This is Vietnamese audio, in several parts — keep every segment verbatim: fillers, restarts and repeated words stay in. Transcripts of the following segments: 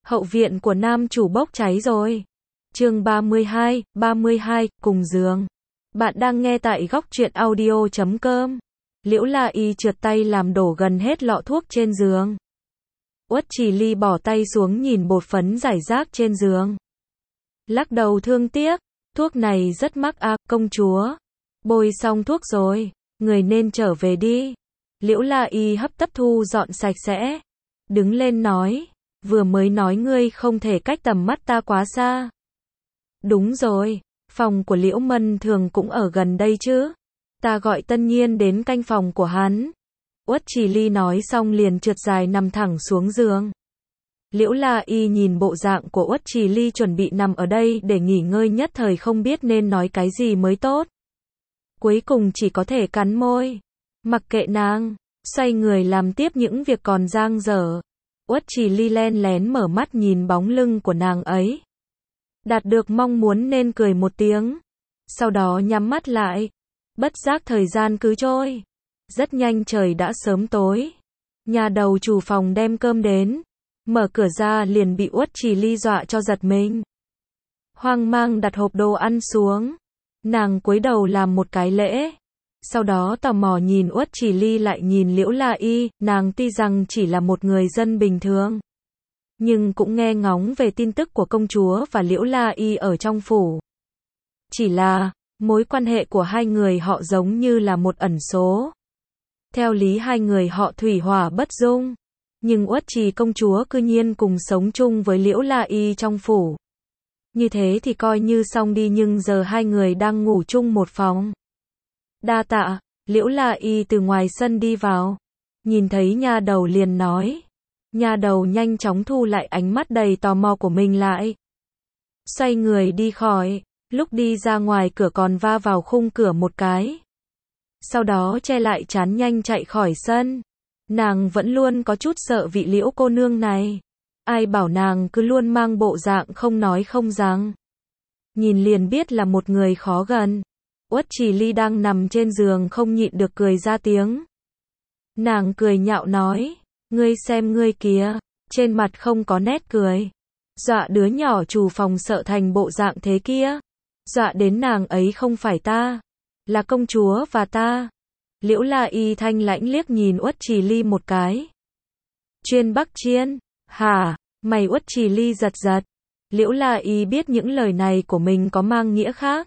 Hậu viện của nam chủ bốc cháy rồi. Chương ba mươi hai, ba mươi hai, cùng giường. Bạn đang nghe tại góc truyện audio chấm com. Liễu La Y trượt tay làm đổ gần hết lọ thuốc trên giường. Uất Trì Ly bỏ tay xuống nhìn bột phấn rải rác trên giường. Lắc đầu thương tiếc, thuốc này rất mắc à, công chúa. Bôi xong thuốc rồi, người nên trở về đi. Liễu La Y hấp tấp thu dọn sạch sẽ. Đứng lên nói, vừa mới nói ngươi không thể cách tầm mắt ta quá xa. Đúng rồi, phòng của Liễu Mân Thường cũng ở gần đây chứ. Ta gọi Tân Nhiên đến canh phòng của hắn. Uất Trì Ly nói xong liền trượt dài nằm thẳng xuống giường. Liễu La Y nhìn bộ dạng của Uất Trì Ly chuẩn bị nằm ở đây để nghỉ ngơi, nhất thời không biết nên nói cái gì mới tốt. Cuối cùng chỉ có thể cắn môi. Mặc kệ nàng, xoay người làm tiếp những việc còn dang dở. Uất Trì Ly len lén mở mắt nhìn bóng lưng của nàng ấy. Đạt được mong muốn nên cười một tiếng. Sau đó nhắm mắt lại. Bất giác thời gian cứ trôi. Rất nhanh trời đã sớm tối. Nhà đầu chủ phòng đem cơm đến. Mở cửa ra liền bị Uất Trì Ly dọa cho giật mình. Hoang mang đặt hộp đồ ăn xuống. Nàng cúi đầu làm một cái lễ. Sau đó tò mò nhìn Uất Trì Ly lại nhìn Liễu La Y, nàng tuy rằng chỉ là một người dân bình thường. Nhưng cũng nghe ngóng về tin tức của công chúa và Liễu La Y ở trong phủ. Chỉ là, mối quan hệ của hai người họ giống như là một ẩn số. Theo lý hai người họ thủy hỏa bất dung. Nhưng Uất Trì công chúa cư nhiên cùng sống chung với Liễu La Y trong phủ. Như thế thì coi như xong đi, nhưng giờ hai người đang ngủ chung một phòng. Đa tạ, Liễu La Y từ ngoài sân đi vào. Nhìn thấy nha đầu liền nói. Nha đầu nhanh chóng thu lại ánh mắt đầy tò mò của mình lại. Xoay người đi khỏi, lúc đi ra ngoài cửa còn va vào khung cửa một cái. Sau đó che lại trán nhanh chạy khỏi sân. Nàng vẫn luôn có chút sợ vị Liễu cô nương này. Ai bảo nàng cứ luôn mang bộ dạng không nói không rằng. Nhìn liền biết là một người khó gần. Uất Trì Ly đang nằm trên giường không nhịn được cười ra tiếng. Nàng cười nhạo nói, ngươi xem ngươi kìa, trên mặt không có nét cười. Dọa đứa nhỏ chủ phòng sợ thành bộ dạng thế kia. Dọa đến nàng ấy không phải ta, là công chúa và ta. Liễu La Y thanh lãnh liếc nhìn Uất Trì Ly một cái. Chuyên Bắc Chiên, hả, mày Uất Trì Ly giật giật. Liễu La Y biết những lời này của mình có mang nghĩa khác.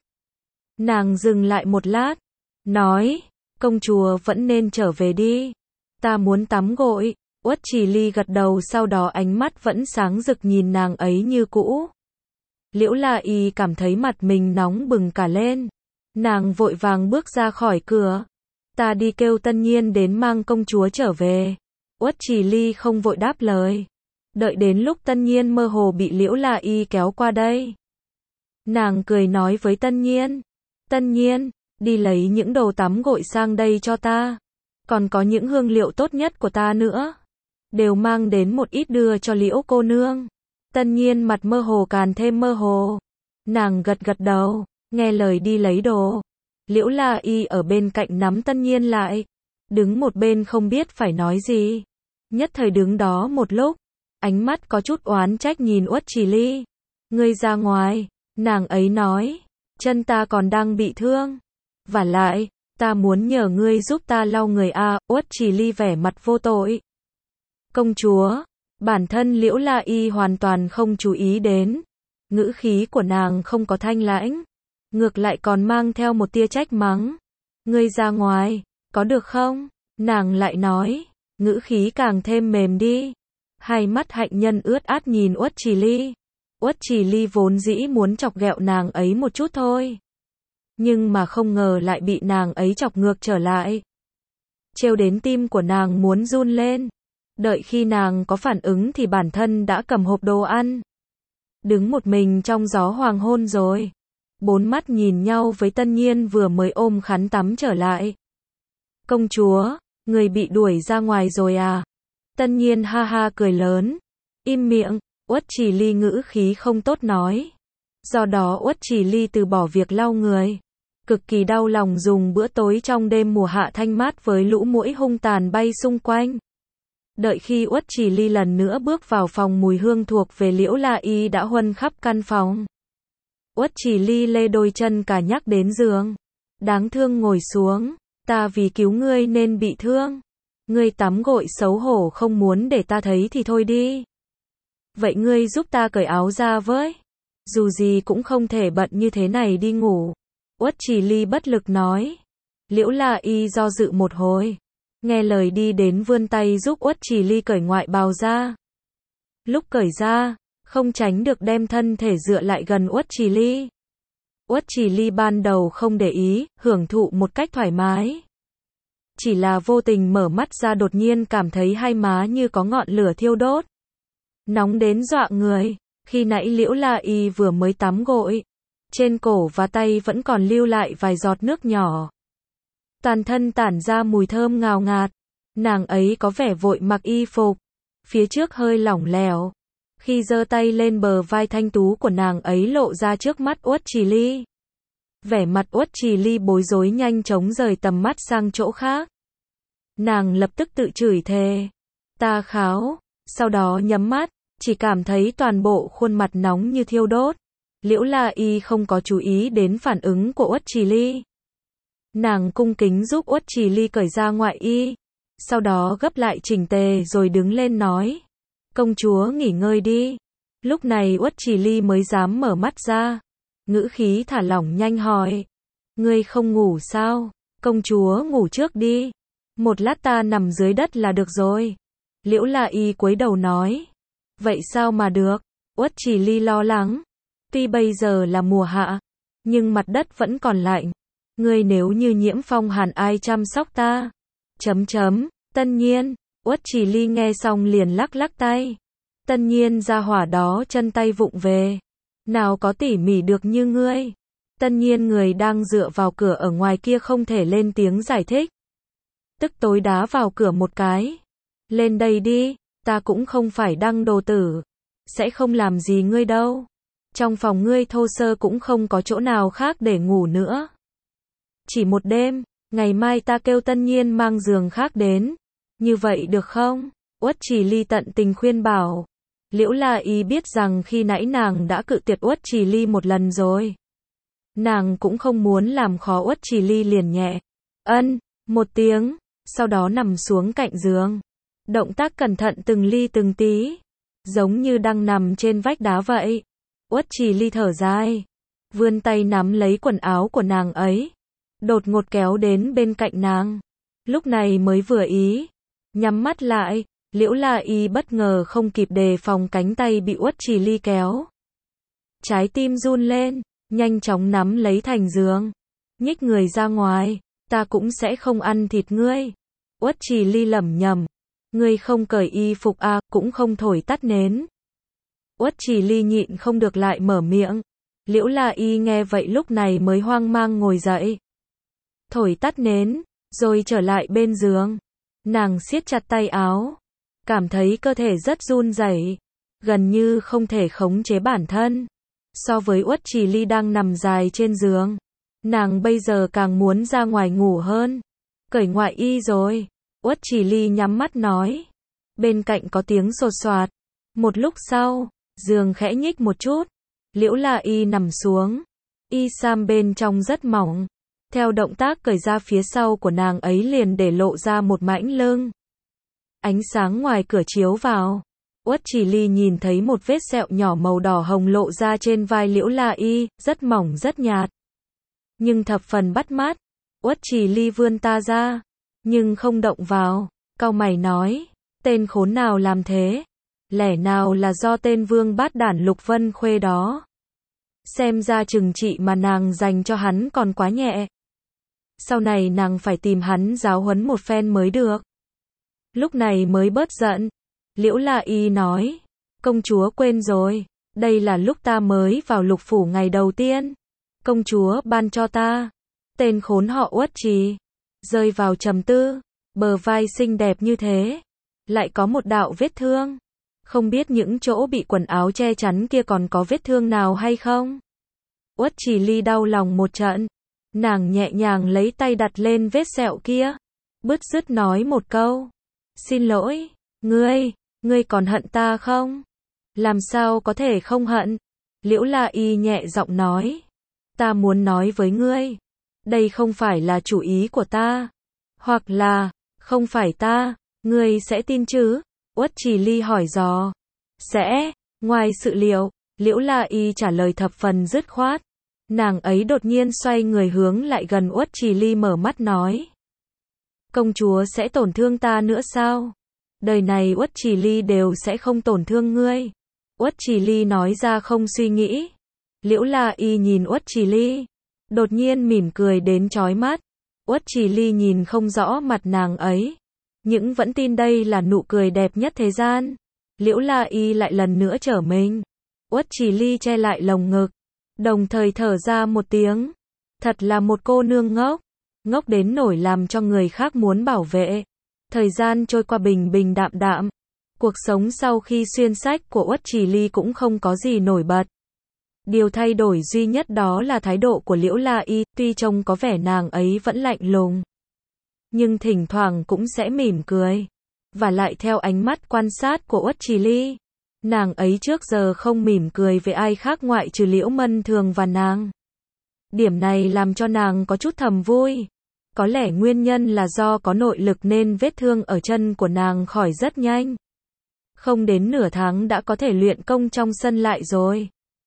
Nàng dừng lại một lát, nói, công chúa vẫn nên trở về đi. Ta muốn tắm gội. Uất Trì Ly gật đầu, sau đó ánh mắt vẫn sáng rực nhìn nàng ấy như cũ. Liễu La Y cảm thấy mặt mình nóng bừng cả lên. Nàng vội vàng bước ra khỏi cửa. Ta đi kêu Tân Nhiên đến mang công chúa trở về. Uất Trì Ly không vội đáp lời. Đợi đến lúc Tân Nhiên mơ hồ bị Liễu La Y kéo qua đây. Nàng cười nói với Tân Nhiên. Tân Nhiên, đi lấy những đồ tắm gội sang đây cho ta. Còn có những hương liệu tốt nhất của ta nữa. Đều mang đến một ít đưa cho Liễu cô nương. Tân Nhiên mặt mơ hồ càng thêm mơ hồ. Nàng gật gật đầu, nghe lời đi lấy đồ. Liễu La Y ở bên cạnh nắm Tân Nhiên lại. Đứng một bên không biết phải nói gì. Nhất thời đứng đó một lúc. Ánh mắt có chút oán trách nhìn Uất Trì Ly. Ngươi ra ngoài, nàng ấy nói. Chân ta còn đang bị thương. Vả lại, ta muốn nhờ ngươi giúp ta lau người a. Uất Trì Ly vẻ mặt vô tội. Công chúa, bản thân Liễu La Y hoàn toàn không chú ý đến. Ngữ khí của nàng không có thanh lãnh. Ngược lại còn mang theo một tia trách mắng. Ngươi ra ngoài, có được không? Nàng lại nói. Ngữ khí càng thêm mềm đi. Hai mắt hạnh nhân ướt át nhìn Uất Trì Ly. Uất Trì Ly vốn dĩ muốn chọc ghẹo nàng ấy một chút thôi. Nhưng mà không ngờ lại bị nàng ấy chọc ngược trở lại. Trêu đến tim của nàng muốn run lên. Đợi khi nàng có phản ứng thì bản thân đã cầm hộp đồ ăn. Đứng một mình trong gió hoàng hôn rồi. Bốn mắt nhìn nhau với Tân Nhiên vừa mới ôm khăn tắm trở lại. Công chúa, người bị đuổi ra ngoài rồi à? Tân Nhiên ha ha cười lớn. Im miệng. Uất Trì Ly ngữ khí không tốt nói. Do đó Uất Trì Ly từ bỏ việc lau người. Cực kỳ đau lòng dùng bữa tối trong đêm mùa hạ thanh mát với lũ muỗi hung tàn bay xung quanh. Đợi khi Uất Chỉ Ly lần nữa bước vào phòng, mùi hương thuộc về Liễu La Y đã huân khắp căn phòng. Uất Chỉ Ly lê đôi chân cả nhắc đến giường. Đáng thương ngồi xuống, ta vì cứu ngươi nên bị thương. Ngươi tắm gội xấu hổ không muốn để ta thấy thì thôi đi. Vậy ngươi giúp ta cởi áo ra với. Dù gì cũng không thể bận như thế này đi ngủ. Uất Chỉ Ly bất lực nói. Liễu La Y do dự một hồi. Nghe lời đi đến vươn tay giúp Uất Chỉ Ly cởi ngoại bào ra. Lúc cởi ra, không tránh được đem thân thể dựa lại gần Uất Chỉ Ly. Uất Chỉ Ly ban đầu không để ý, hưởng thụ một cách thoải mái. Chỉ là vô tình mở mắt ra đột nhiên cảm thấy hai má như có ngọn lửa thiêu đốt. Nóng đến dọa người, khi nãy Liễu La Y vừa mới tắm gội. Trên cổ và tay vẫn còn lưu lại vài giọt nước nhỏ. Toàn thân tản ra mùi thơm ngào ngạt. Nàng ấy có vẻ vội mặc y phục. Phía trước hơi lỏng lẻo. Khi giơ tay lên bờ vai thanh tú của nàng ấy lộ ra trước mắt Uất Chỉ Ly. Vẻ mặt Uất Chỉ Ly bối rối nhanh chóng rời tầm mắt sang chỗ khác. Nàng lập tức tự chửi thề. Ta kháo. Sau đó nhắm mắt, chỉ cảm thấy toàn bộ khuôn mặt nóng như thiêu đốt. Liễu La Y không có chú ý đến phản ứng của Uất Chỉ Ly. Nàng cung kính giúp Uất Chỉ Ly cởi ra ngoại y. Sau đó gấp lại chỉnh tề rồi đứng lên nói. Công chúa nghỉ ngơi đi. Lúc này Uất Chỉ Ly mới dám mở mắt ra. Ngữ khí thả lỏng nhanh hỏi. Ngươi không ngủ sao? Công chúa ngủ trước đi. Một lát ta nằm dưới đất là được rồi. Liễu La Y cúi đầu nói. Vậy sao mà được? Uất Chỉ Ly lo lắng. Tuy bây giờ là mùa hạ, nhưng mặt đất vẫn còn lạnh. Ngươi nếu như nhiễm phong hàn ai chăm sóc ta? Chấm chấm, Tân Nhiên. Uất Chỉ Ly nghe xong liền lắc lắc tay. Tân Nhiên ra hỏa đó chân tay vụng về. Nào có tỉ mỉ được như ngươi. Tân Nhiên người đang dựa vào cửa ở ngoài kia không thể lên tiếng giải thích. Tức tối đá vào cửa một cái. Lên đây đi, ta cũng không phải đăng đồ tử. Sẽ không làm gì ngươi đâu. Trong phòng ngươi thô sơ cũng không có chỗ nào khác để ngủ nữa. Chỉ một đêm, ngày mai ta kêu Tân Nhiên mang giường khác đến. Như vậy được không? Uất Chỉ Ly tận tình khuyên bảo. Liễu La Y biết rằng khi nãy nàng đã cự tuyệt Uất Chỉ Ly một lần rồi. Nàng cũng không muốn làm khó Uất Chỉ Ly, liền nhẹ. Ân, một tiếng, sau đó nằm xuống cạnh giường. Động tác cẩn thận từng ly từng tí. Giống như đang nằm trên vách đá vậy. Uất Chỉ Ly thở dài. Vươn tay nắm lấy quần áo của nàng ấy. Đột ngột kéo đến bên cạnh nàng. Lúc này mới vừa ý. Nhắm mắt lại. Liễu La Y bất ngờ không kịp đề phòng cánh tay bị Uất Chỉ Ly kéo. Trái tim run lên. Nhanh chóng nắm lấy thành giường. Nhích người ra ngoài. Ta cũng sẽ không ăn thịt ngươi. Uất Chỉ Ly lẩm nhẩm. Ngươi không cởi y phục à, cũng không thổi tắt nến. Uất Chỉ Ly nhịn không được lại mở miệng. Liễu La Y nghe vậy lúc này mới hoang mang ngồi dậy. Thổi tắt nến, rồi trở lại bên giường. Nàng siết chặt tay áo. Cảm thấy cơ thể rất run rẩy, gần như không thể khống chế bản thân. So với Uất Chỉ Ly đang nằm dài trên giường, nàng bây giờ càng muốn ra ngoài ngủ hơn. Cởi ngoại y rồi. Uất Chỉ Ly nhắm mắt nói. Bên cạnh có tiếng sột soạt. Một lúc sau, giường khẽ nhích một chút. Liễu La Y nằm xuống. Y sam bên trong rất mỏng. Theo động tác cởi ra phía sau của nàng ấy liền để lộ ra một mảnh lưng. Ánh sáng ngoài cửa chiếu vào. Uất Chỉ Ly nhìn thấy một vết sẹo nhỏ màu đỏ hồng lộ ra trên vai Liễu La Y, rất mỏng rất nhạt. Nhưng thập phần bắt mắt. Uất Chỉ Ly vươn ta ra. Nhưng không động vào. Cau mày nói. Tên khốn nào làm thế? Lẽ nào là do tên vương bát đản Lục Vân Khuê đó? Xem ra trừng trị mà nàng dành cho hắn còn quá nhẹ. Sau này nàng phải tìm hắn giáo huấn một phen mới được. Lúc này mới bớt giận. Liễu La Y nói. Công chúa quên rồi. Đây là lúc ta mới vào lục phủ ngày đầu tiên. Công chúa ban cho ta. Tên khốn họ Uất Trì. Rơi vào trầm tư. Bờ vai xinh đẹp như thế. Lại có một đạo vết thương. Không biết những chỗ bị quần áo che chắn kia còn có vết thương nào hay không? Uất Chỉ Ly đau lòng một trận. Nàng nhẹ nhàng lấy tay đặt lên vết sẹo kia. Bứt rứt nói một câu. Xin lỗi. Ngươi, ngươi còn hận ta không? Làm sao có thể không hận? Liễu La Y nhẹ giọng nói. Ta muốn nói với ngươi, đây không phải là chủ ý của ta. Hoặc là, không phải ta, ngươi sẽ tin chứ? Uất Trì Ly hỏi dò. Sẽ, ngoài sự liệu, Liễu La Y trả lời thập phần dứt khoát. Nàng ấy đột nhiên xoay người hướng lại gần Uất Trì Ly mở mắt nói. Công chúa sẽ tổn thương ta nữa sao? Đời này Uất Trì Ly đều sẽ không tổn thương ngươi. Uất Trì Ly nói ra không suy nghĩ. Liễu La Y nhìn Uất Trì Ly, đột nhiên mỉm cười đến chói mắt. Uất Trì Ly nhìn không rõ mặt nàng ấy, nhưng vẫn tin đây là nụ cười đẹp nhất thế gian. Liễu La Y lại lần nữa trở mình. Uất Trì Ly che lại lồng ngực, đồng thời thở ra một tiếng. Thật là một cô nương ngốc, ngốc đến nổi làm cho người khác muốn bảo vệ. Thời gian trôi qua bình bình đạm đạm. Cuộc sống sau khi xuyên sách của Uất Trì Ly cũng không có gì nổi bật. Điều thay đổi duy nhất đó là thái độ của Liễu La Y, tuy trông có vẻ nàng ấy vẫn lạnh lùng, nhưng thỉnh thoảng cũng sẽ mỉm cười. Và lại theo ánh mắt quan sát của Uất Trì Ly, nàng ấy trước giờ không mỉm cười với ai khác ngoại trừ Liễu Mân Thường và nàng. Điểm này làm cho nàng có chút thầm vui. Có lẽ nguyên nhân là do có nội lực nên vết thương ở chân của nàng khỏi rất nhanh. Không đến nửa tháng đã có thể luyện công trong sân lại rồi.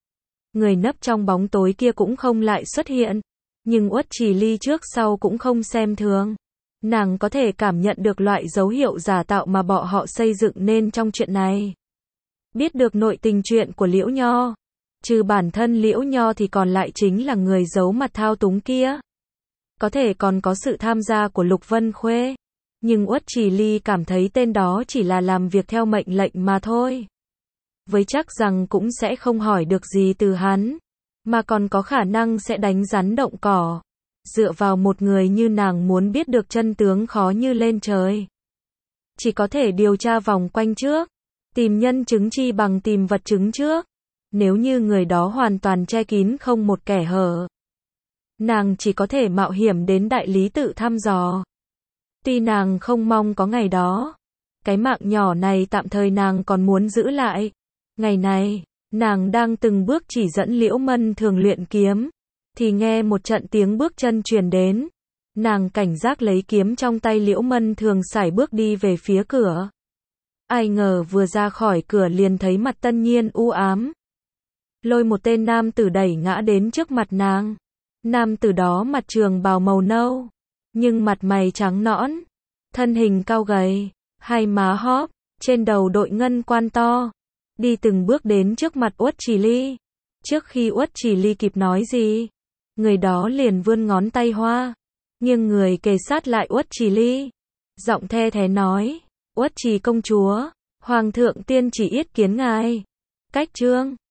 Người nấp trong bóng tối kia cũng không lại xuất hiện. Nhưng Uất Trì Ly trước sau cũng không xem thường. Nàng có thể cảm nhận được loại dấu hiệu giả tạo mà bọn họ xây dựng nên trong chuyện này. Biết được nội tình chuyện của Liễu Nho. Trừ bản thân Liễu Nho thì còn lại chính là người giấu mặt thao túng kia. Có thể còn có sự tham gia của Lục Vân Khuê. Nhưng Uất Trì Ly cảm thấy tên đó chỉ là làm việc theo mệnh lệnh mà thôi. Với chắc rằng cũng sẽ không hỏi được gì từ hắn, mà còn có khả năng sẽ đánh rắn động cỏ. Dựa vào một người như nàng muốn biết được chân tướng khó như lên trời. Chỉ có thể điều tra vòng quanh trước, tìm nhân chứng chi bằng tìm vật chứng trước. Nếu như người đó hoàn toàn che kín không một kẻ hở, nàng chỉ có thể mạo hiểm đến đại lý tự thăm dò. Tuy nàng không mong có ngày đó, cái mạng nhỏ này tạm thời nàng còn muốn giữ lại. Ngày này, nàng đang từng bước chỉ dẫn Liễu Mân Thường luyện kiếm, thì nghe một trận tiếng bước chân truyền đến. Nàng cảnh giác lấy kiếm trong tay Liễu Mân Thường sải bước đi về phía cửa. Ai ngờ vừa ra khỏi cửa liền thấy mặt Tân Nhiên u ám. Lôi một tên nam tử đẩy ngã đến trước mặt nàng. Nam tử đó mặt trường bào màu nâu, nhưng mặt mày trắng nõn, thân hình cao gầy, hai má hóp, trên đầu đội ngân quan to, đi từng bước đến trước mặt Uất Trì Ly. Trước khi Uất Trì Ly kịp nói gì, người đó liền vươn ngón tay hoa, nghiêng người kề sát lại Uất Trì Ly, giọng the thé nói: Uất Trì công chúa, hoàng thượng tiên chỉ yết kiến ngài. Cách chương